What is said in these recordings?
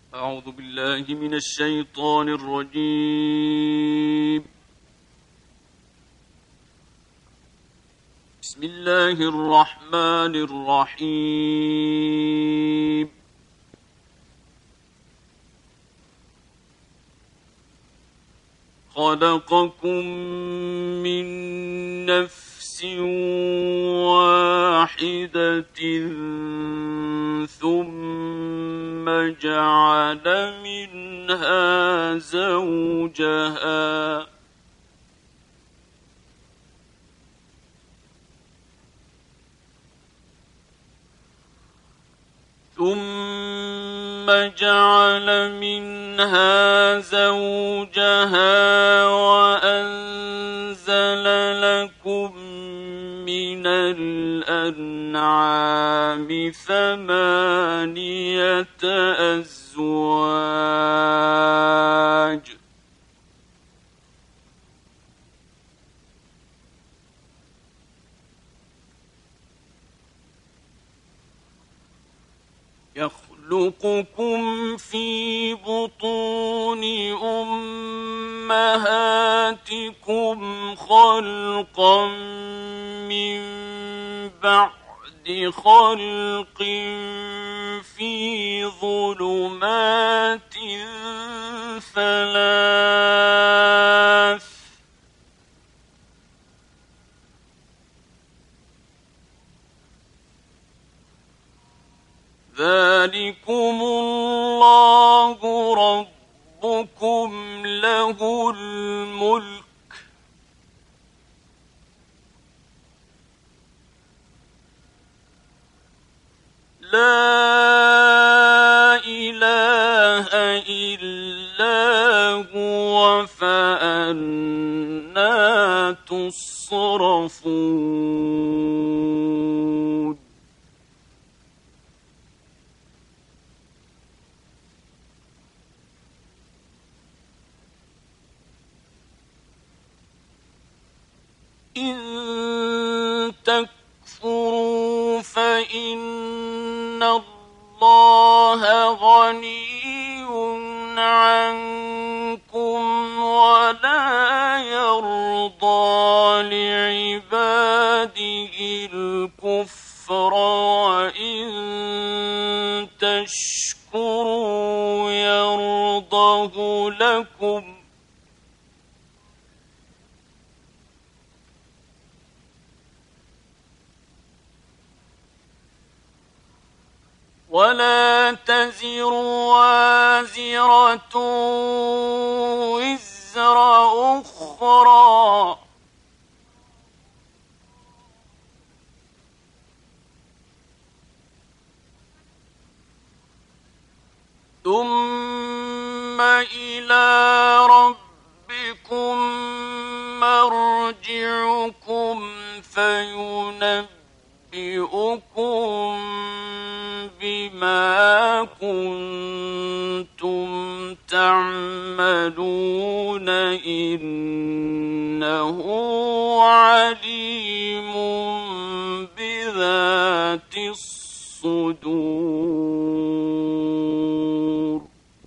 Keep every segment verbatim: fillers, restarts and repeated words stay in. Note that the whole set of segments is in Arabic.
أعوذ بالله من الشيطان الرجيم. بسم الله الرحمن الرحيم. خلقكم من نفس واحدة ثم جعل منها زوجها ثم جعل منها زوجها وأنزل لكم من الأنعام ثمانية أزواج يخلقكم في بطون أمهاتكم خلقا من بعد خلق في ظلمات ثلاث ذلكم الله ربكم له الملك لا إله إلا هو فأنى تصرفون إن تكفروا فإن الله غني عنكم ولا يرضى لعباده الكفر وإن تشكروا يرضه لكم ولا تزر وازرة وزر أخرى ثم إلى ربكم مرجعكم فينبئكم بما كنتم تعملون إنه عليم بذات الصدور.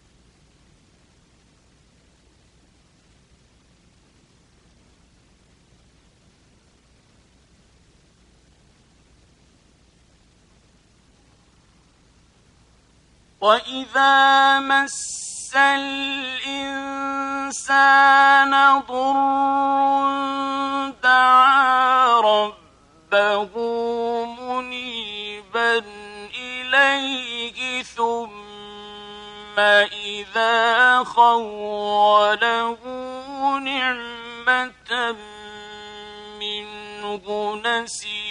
وَإِذَا مَسَّ الْإِنسَانَ ضُرٌّ دَعَا رَبَّهُ مُنِيبًا إِلَيْهِ ثُمَّ إِذَا خَوَّلَهُ نِعْمَةً مِّنْهُ نَسِيَ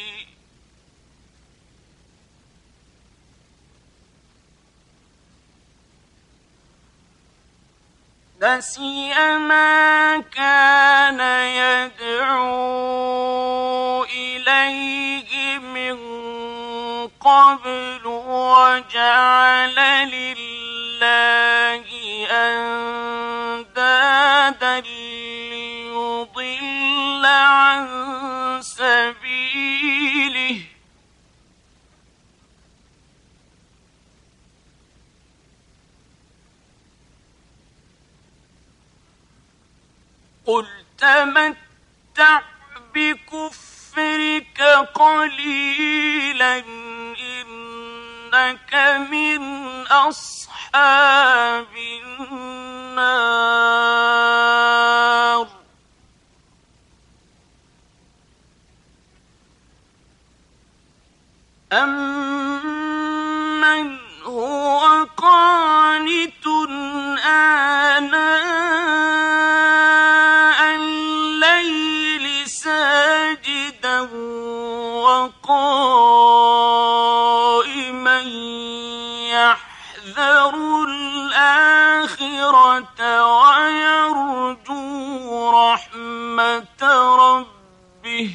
نسي ما كان يدعو إليه من قبل وجعل لله أندادا ليضل عن سبيله قل تمتع بكفرك قليلا إنك من أصحاب النار أمن هو قانت آناء الليل ساجدا وقائما يحذر الآخرة ويرجو رحمة ربه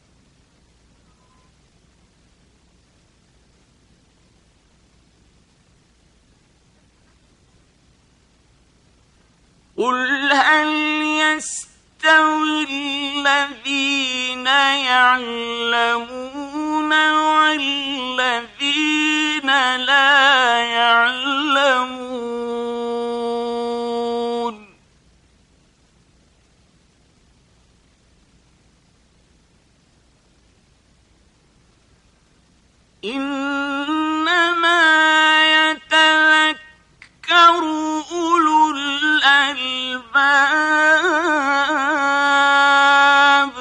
قل هل يستوي الذين يعلمون والذين لا يعلمون إنما يتذكر أولو الألباب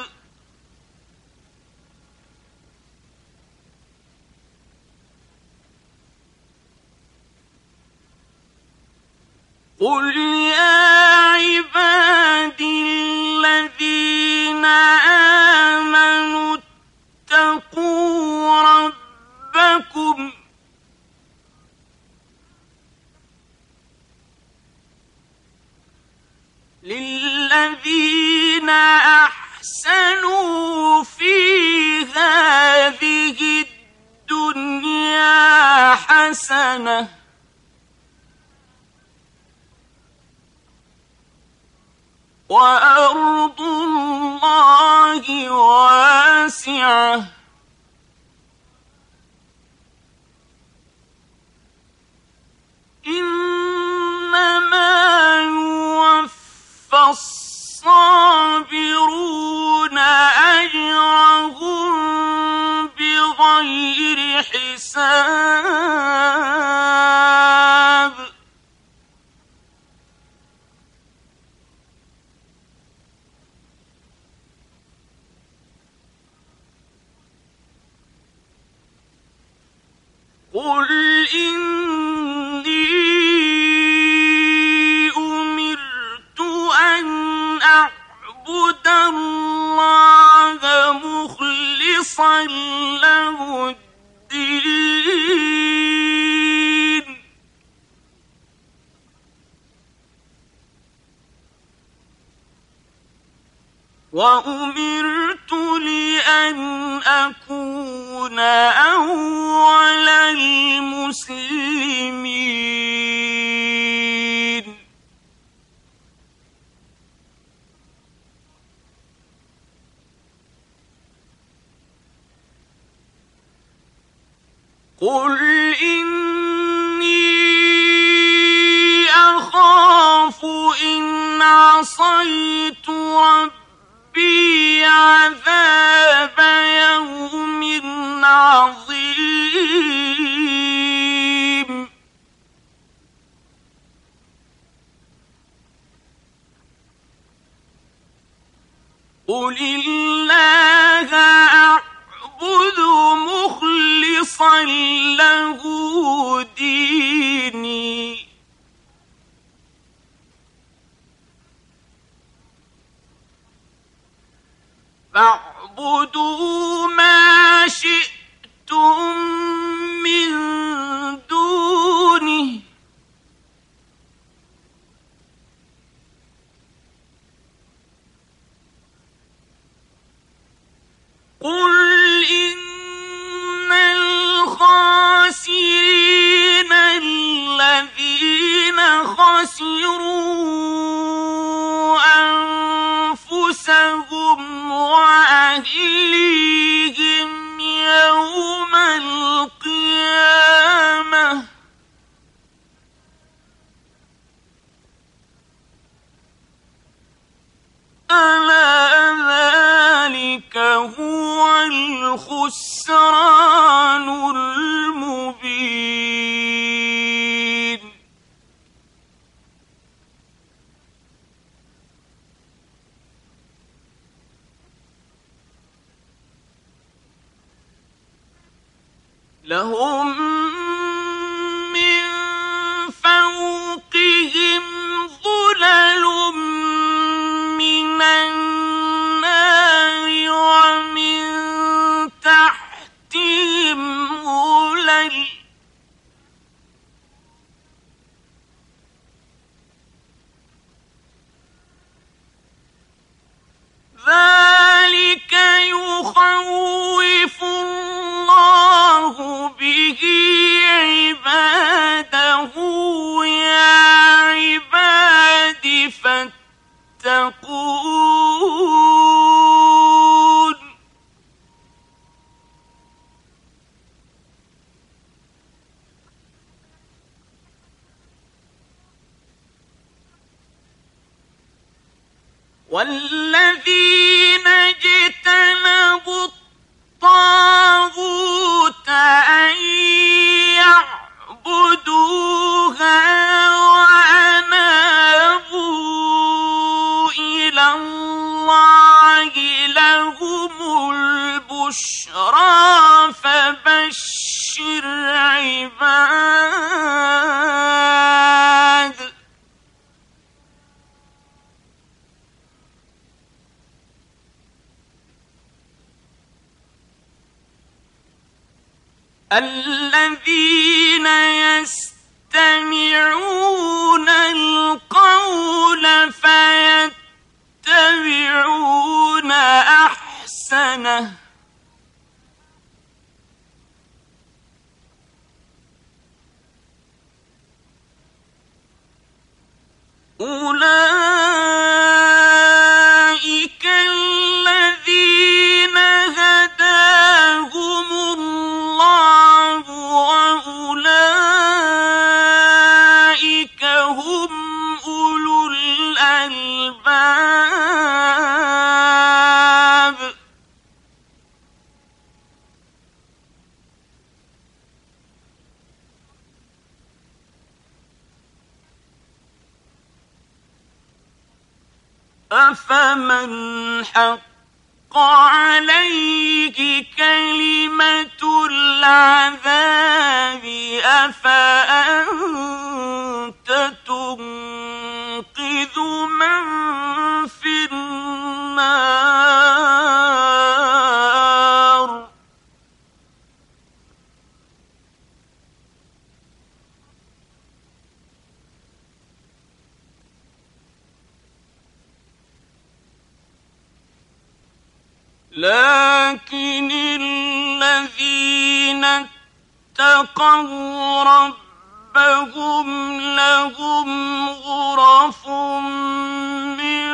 قل يا عبادي الذين آمنوا اتقوا ربكم للذين أحسنوا في هذه الدنيا حسنة وأرض الله واسعة إنما يوفى الصابرون أجرهم بغير حساب قل إني أمرت أن أعبد الله مخلصا له الدين وأمرت لأن أكون أول المسلمين قل إني أخاف إن عصيت ربي عذاب يوم عظيم قل الله أعبد مخلصا له ديني فاعبدوا ما شئتم من دونه قل إن الخاسرين الذين خسروا أنفسهم وأهليهم يوم القيامة الخسران المبين. لهم من فوقهم ظلل من النار ومن تحتهم ظلل ذلك يخوف الله به عباده يا عباد فاتقون. والذين اجتنبوا الطاغوت أن يعبدوها وأنابوا إلى الله لهم البشرى فبشر عباد. الذين يستمعون القول فيتبعون أحسنه أولئك الذين هداهم الله وأولئك هم أولو الألباب. أفمن حق عليه كلمة العذاب أفأنت تنقذ من في النار. لكن الذين اتقوا ربهم لهم غرف من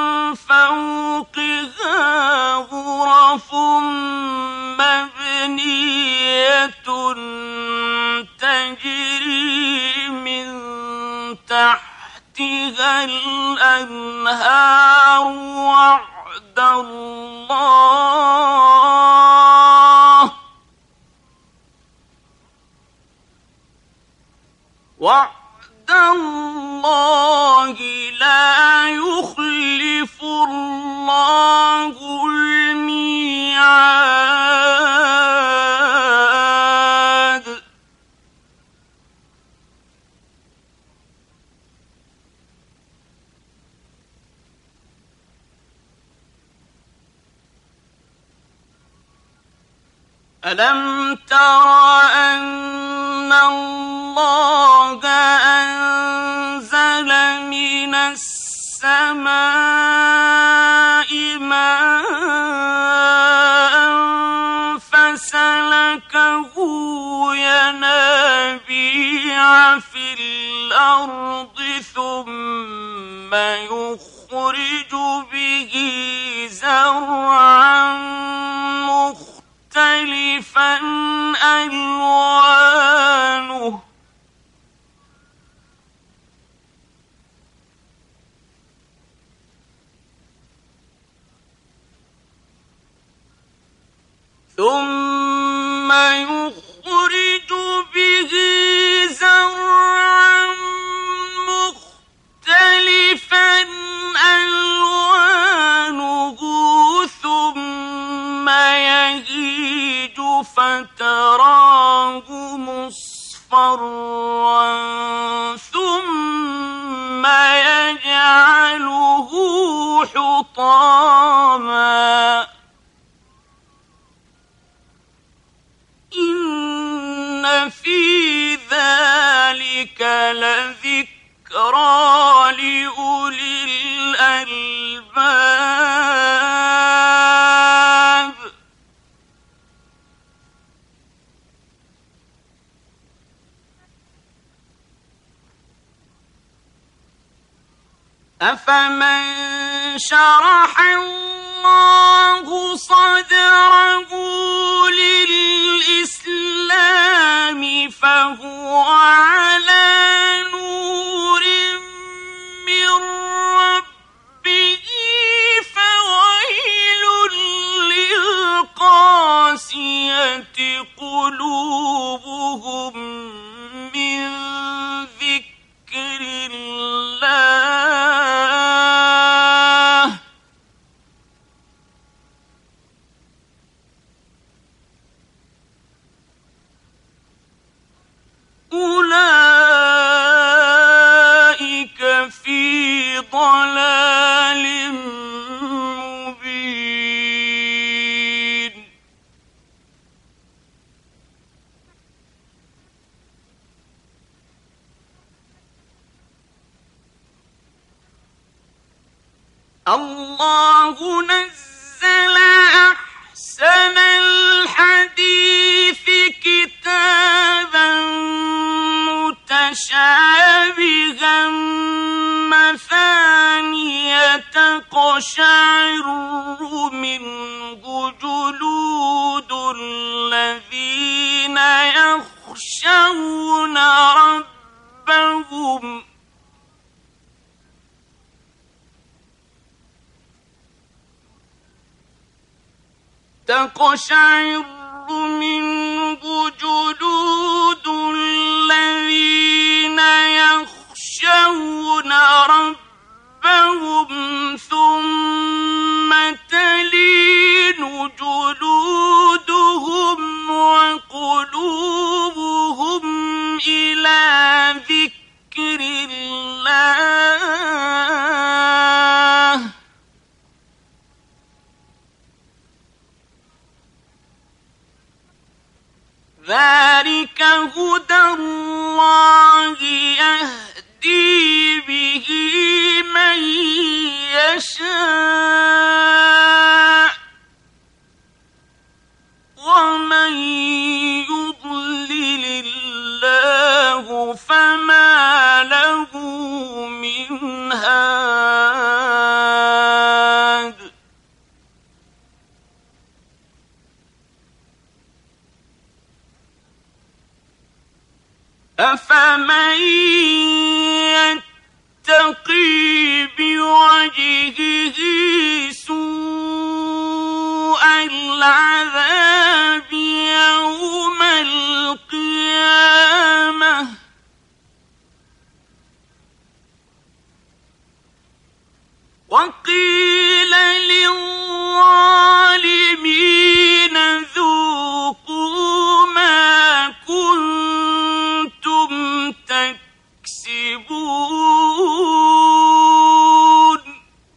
فوقها غرف مبنية تجري من تحتها الأنهار وعد الله وعد الله لا يخلف الله الميعاد. ألم تر أن الله أنزل من السماء ماء فسلكه ينابيع في الأرض ثم يخرج به زرعا مختلفا ألوانه ثم يخرج به زرعا مختلفا ألوانه ثم يهيج فتراه مصفرا ثم يجعله حطاما إن في ذلك لذكرى لأولي الألباب أفمن شرح الله صدره للإسلام فهو على نور من ربه فويل للقاسية قلوبهم من ذكر الله أولئك في ضلال مبين الله نزل أحسن الحديث كتابا متشابها مثانية تقشعر منه جلود الذين يخشون ربهم تقشعر منه جلود الذين يخشون ربهم ثم تلين جلودهم وقلوبهم إلى ذكر الله ذلك هدى الله يهدي به من يشاء ومن يضلل الله فما له من هاد أفمن يتقي بوجهه سوء العذاب يوم القيامة وقيل للظالمين ذوقوا ما كنتم تكسبون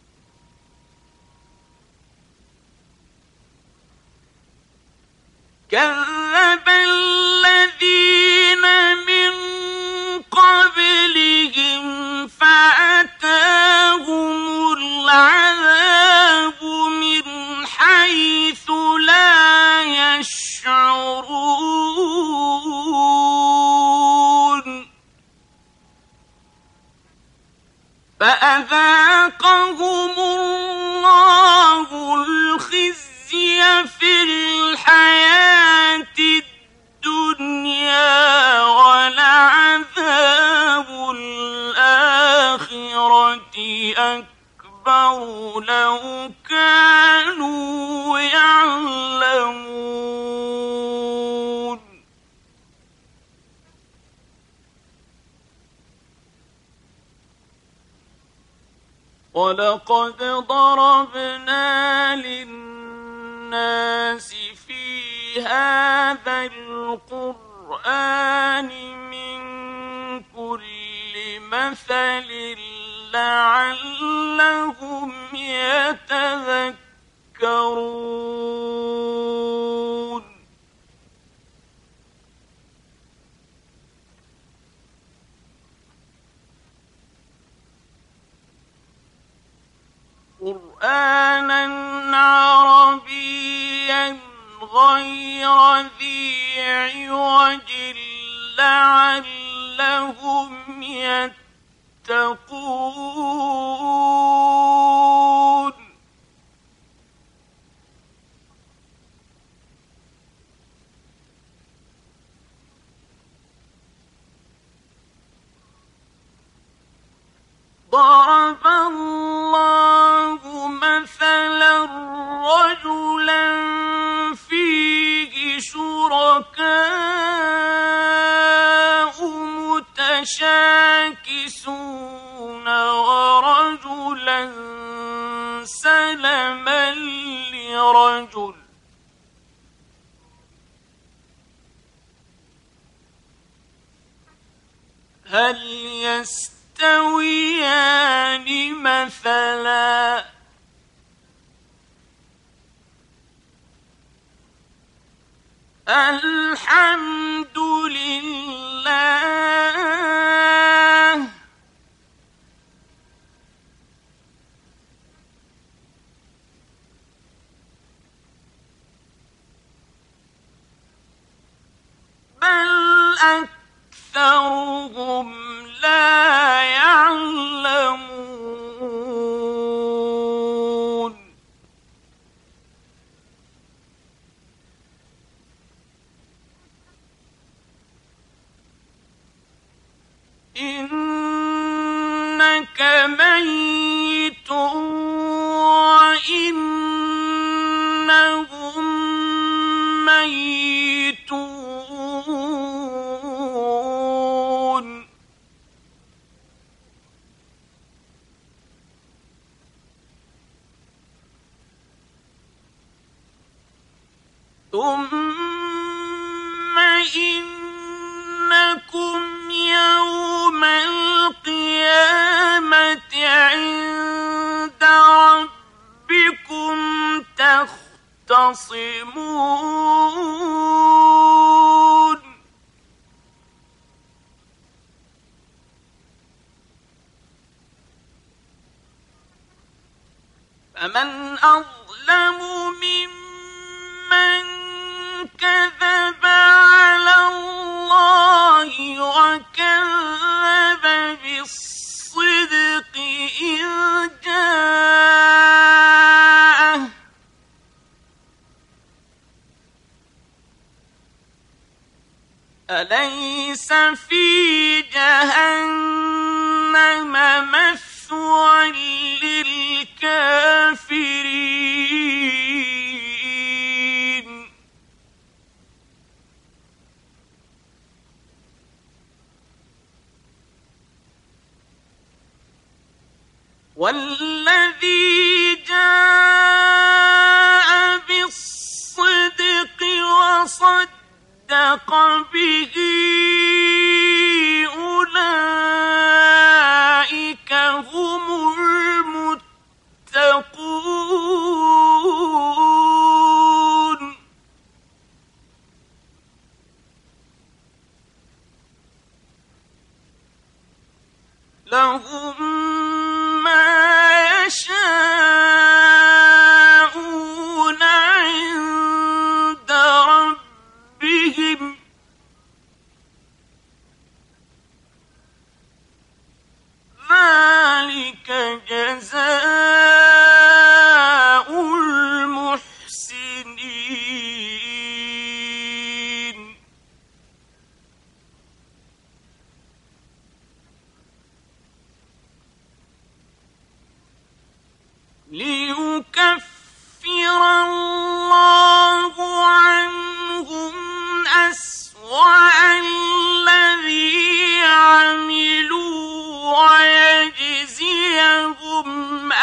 كذب الذين من قبلهم فأتاهم العذاب من حيث لا يشعرون فأذاقهم الله الخزي في الحياة الدنيا ولعذاب الآخرة أكبر لو كانوا يعلمون وَلَقَدْ ضَرَبْنَا لِلنَّاسِ فِي هَذَا الْقُرْآنِ مِنْ كُلِّ مَثَلٍ لَعَلَّهُمْ يَتَذَكَّرُونَ. قُرْآنًا عَرَبِيًّا غَيْرَ ذِي عِوَجٍ لَعَلَّهُمْ يَتَّقُونَ. ضرب الله مثلا رجلا فيه شركاء متشاكسون ورجلا سلما لرجل هل يستويان مثلا الحمد لله بل أكثرهم لا يعلمون. إنك ميت وإنهم ميتون. ثم إنكم يوم القيامة عند ربكم تختصمون. فمن أظلم ممن كذب على الله وكذب بالصدق إذ جاءه أليس في جهنم مثوى للكافرين. والذي جاء بالصدق وصدق به أولئك هم المتقون. لهم ما يشاءون عند ربهم ذلك جزاء المحسنين. ليكفر الله عنهم أسوأ الذي عملوا ويجزيهم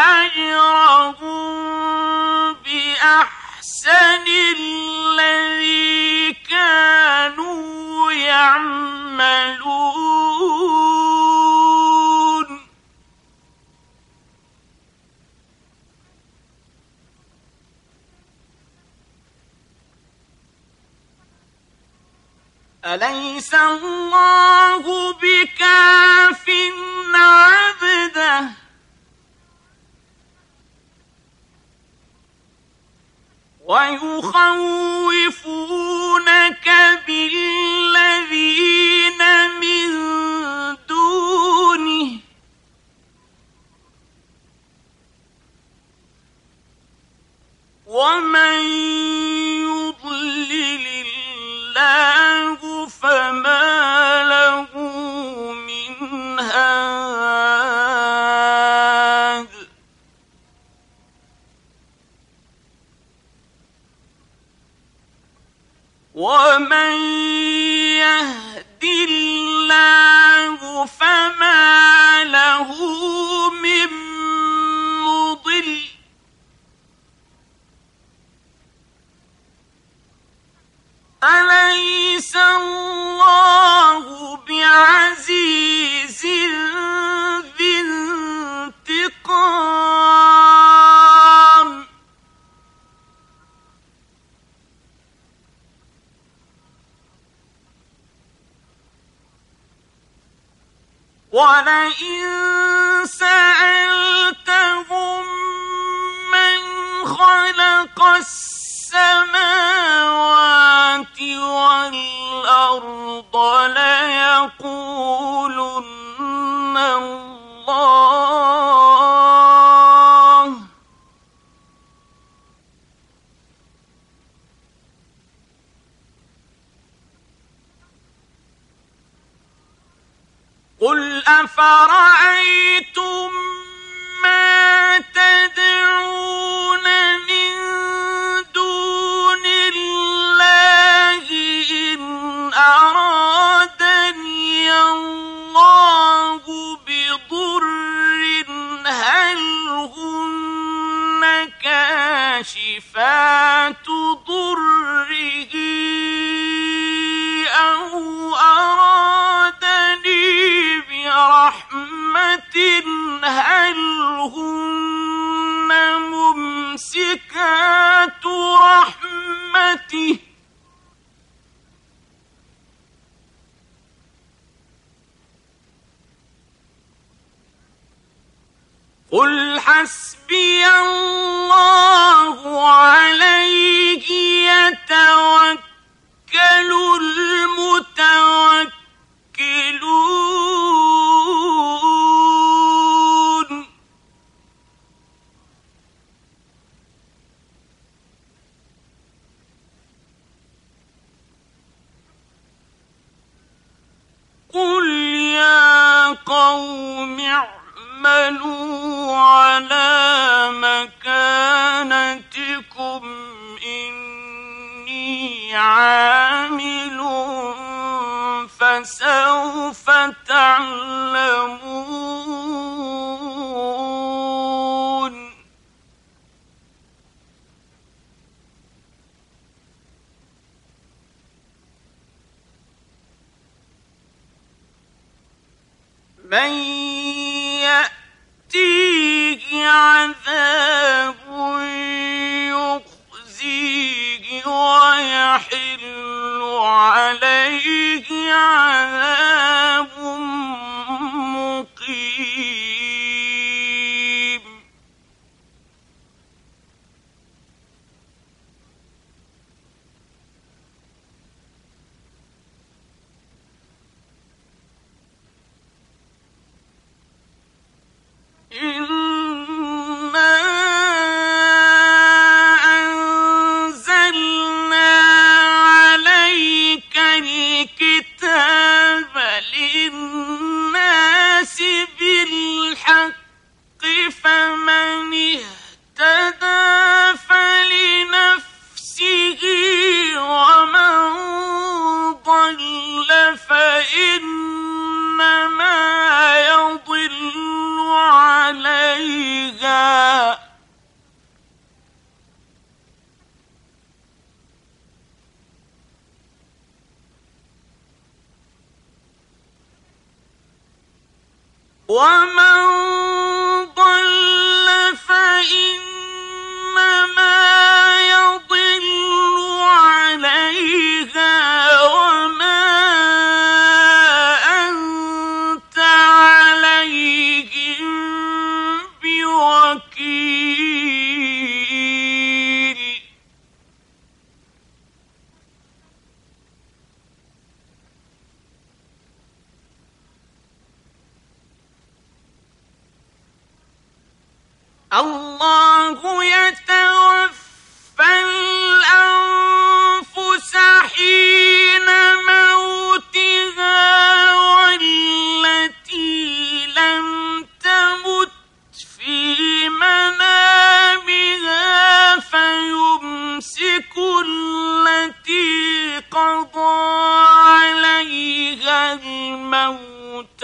أليس الله بكاف عبده ويخوفونك بالذين من دونه ومن يضلل الله فما له من هاد ومن يهد الله فما له من مضل أليس الله بعزيز ذي انتقام ولئن سألتهم من خلق السماوات والأرض ليقولن الله قل أفرأيتم ما تدعون من دون الله إن أرادني الله بضر هل هن كاشفات ضره أو أرادني برحمة هل هن ممسكات رحمته قل حسبي الله عليه يتوكل المتوكلون قل يا قوم اعملوا على مكانتكم إني عامل فسوف تعلمون من يأتيه عذاب يخزيه ويحل عليه عذاب مقيم إنا أنزلنا عليك الكتاب للناس بالحق فمن اهتدى فلنفسه ومن ضل فإنما يضل عليها ومن ضل فإنما يضل عليها وما الله يتوفى الأنفس حين موتها والتي لم تمت في منامها فيمسك التي قضى عليها الموت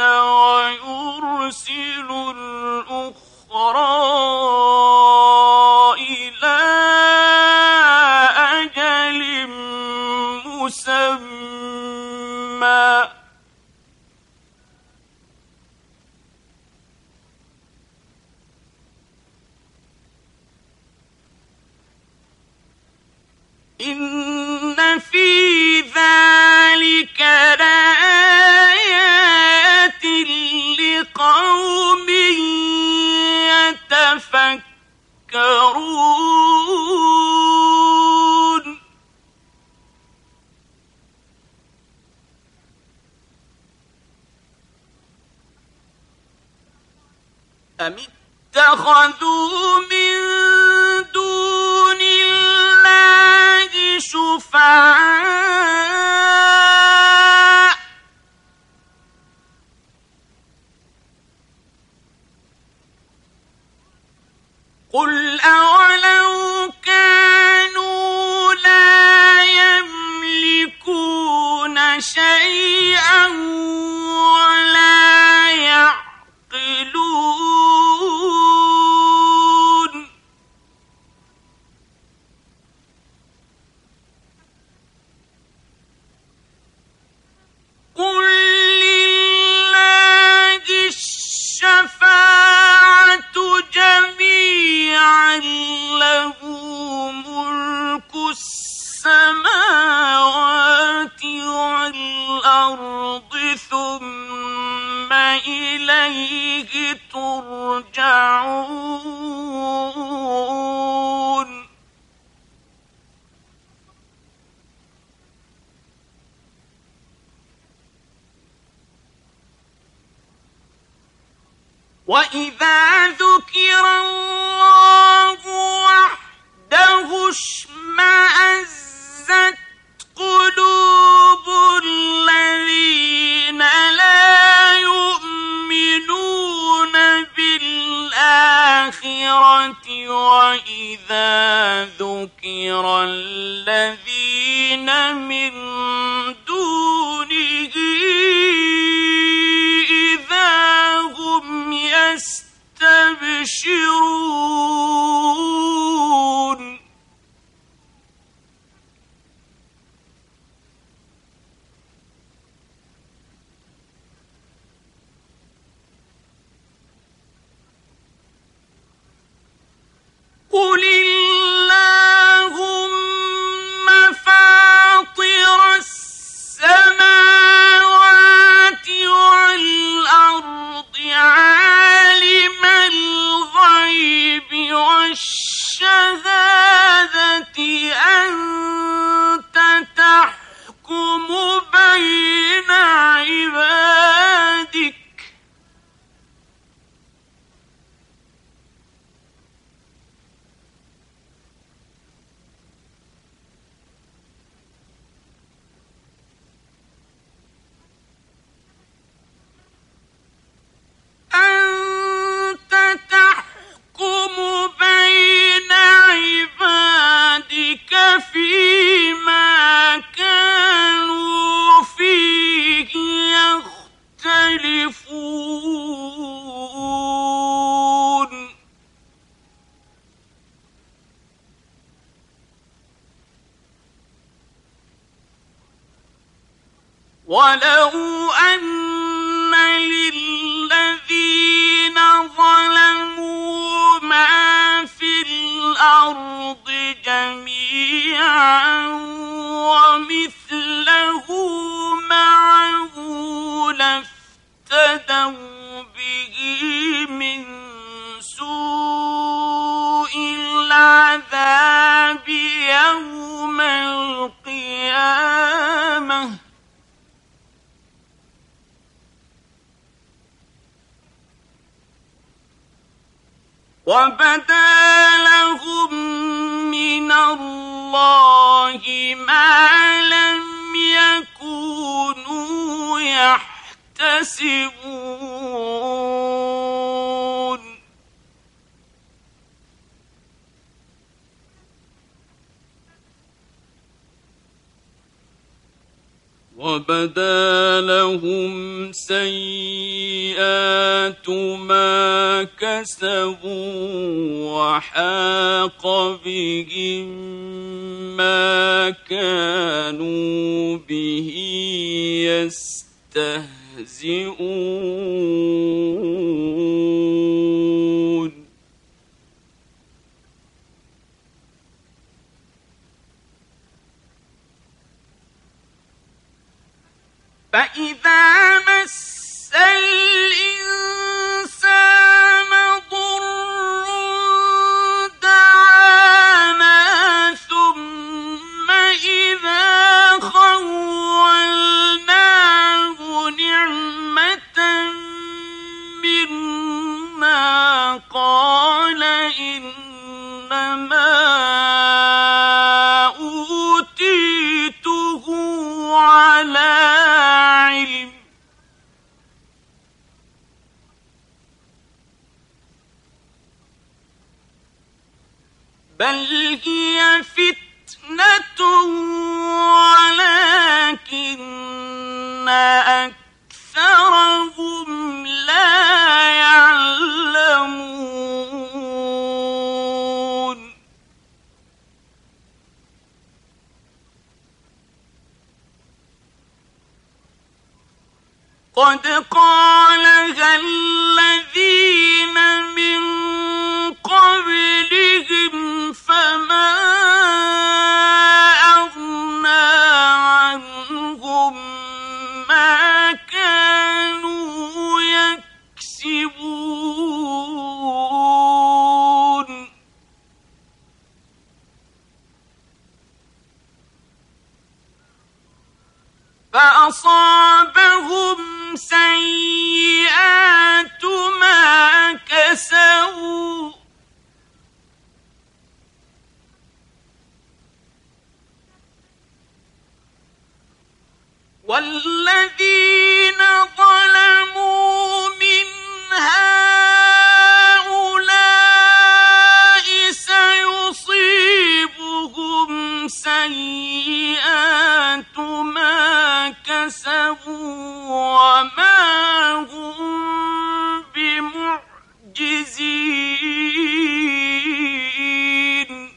ويرسل الأخرى إلى أجل مسمى إن في ذلك لآيات لقوم يتفكرون أم اتخذوا من دون الله شفعاء قل أولو كانوا لا يملكون شيئا ولا يعقلون قل لله الشفاعة جميعا له ملك السماوات والأرض ثم إليه ترجعون وإذا ذكر الله وحده اشمأزت قلوب الذين لا يؤمنون بالآخرة وإذا ذكر الذين من دونه إذا هم يستبشرون قل اللهم فاطر السماوات والأرض عالم الغيب والشهادة أنت تحكم بين عبادك أنت تحكم بين عبادك فيما كانوا فيه يختلفون ولو أن للذين ظلموا ما في الأرض جميعا ومثله معه لافتدوا به من سوء العذاب يوم القيامة وبدا لهم من الله ما لم يكونوا يحتسبون وبدا لهم سيئات ما كسبوا وحاق بهم ما كانوا به يستهزئون فإذا مس الإنسان ضر دعانا ثم إذا خولناه نعمة منا قال إنما أوتيته على علم بل هي فتنة ولكن أكثرهم لا يعلمون قد قالها الذين من قبلهم فما أغنى عنهم ما كانوا يكسبون فأصابهم سيئات ما كسبوا والذين ظلموا من هؤلاء سيصيبهم سيئات ما كسبوا وما هم بمعجزين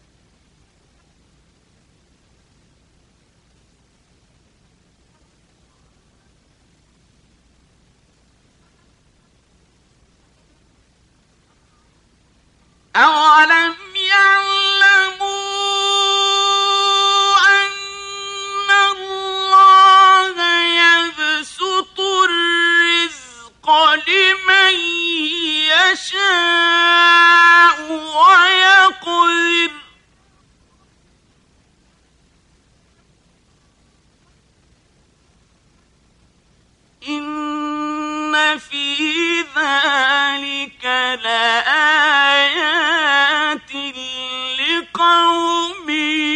أولم يعلموا أن الله يبسط الرزق لمن يشاء ويقدر إن في ذلك لآيات لقوم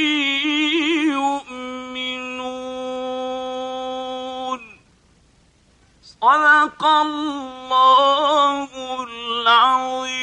يؤمنون صدق الله العظيم.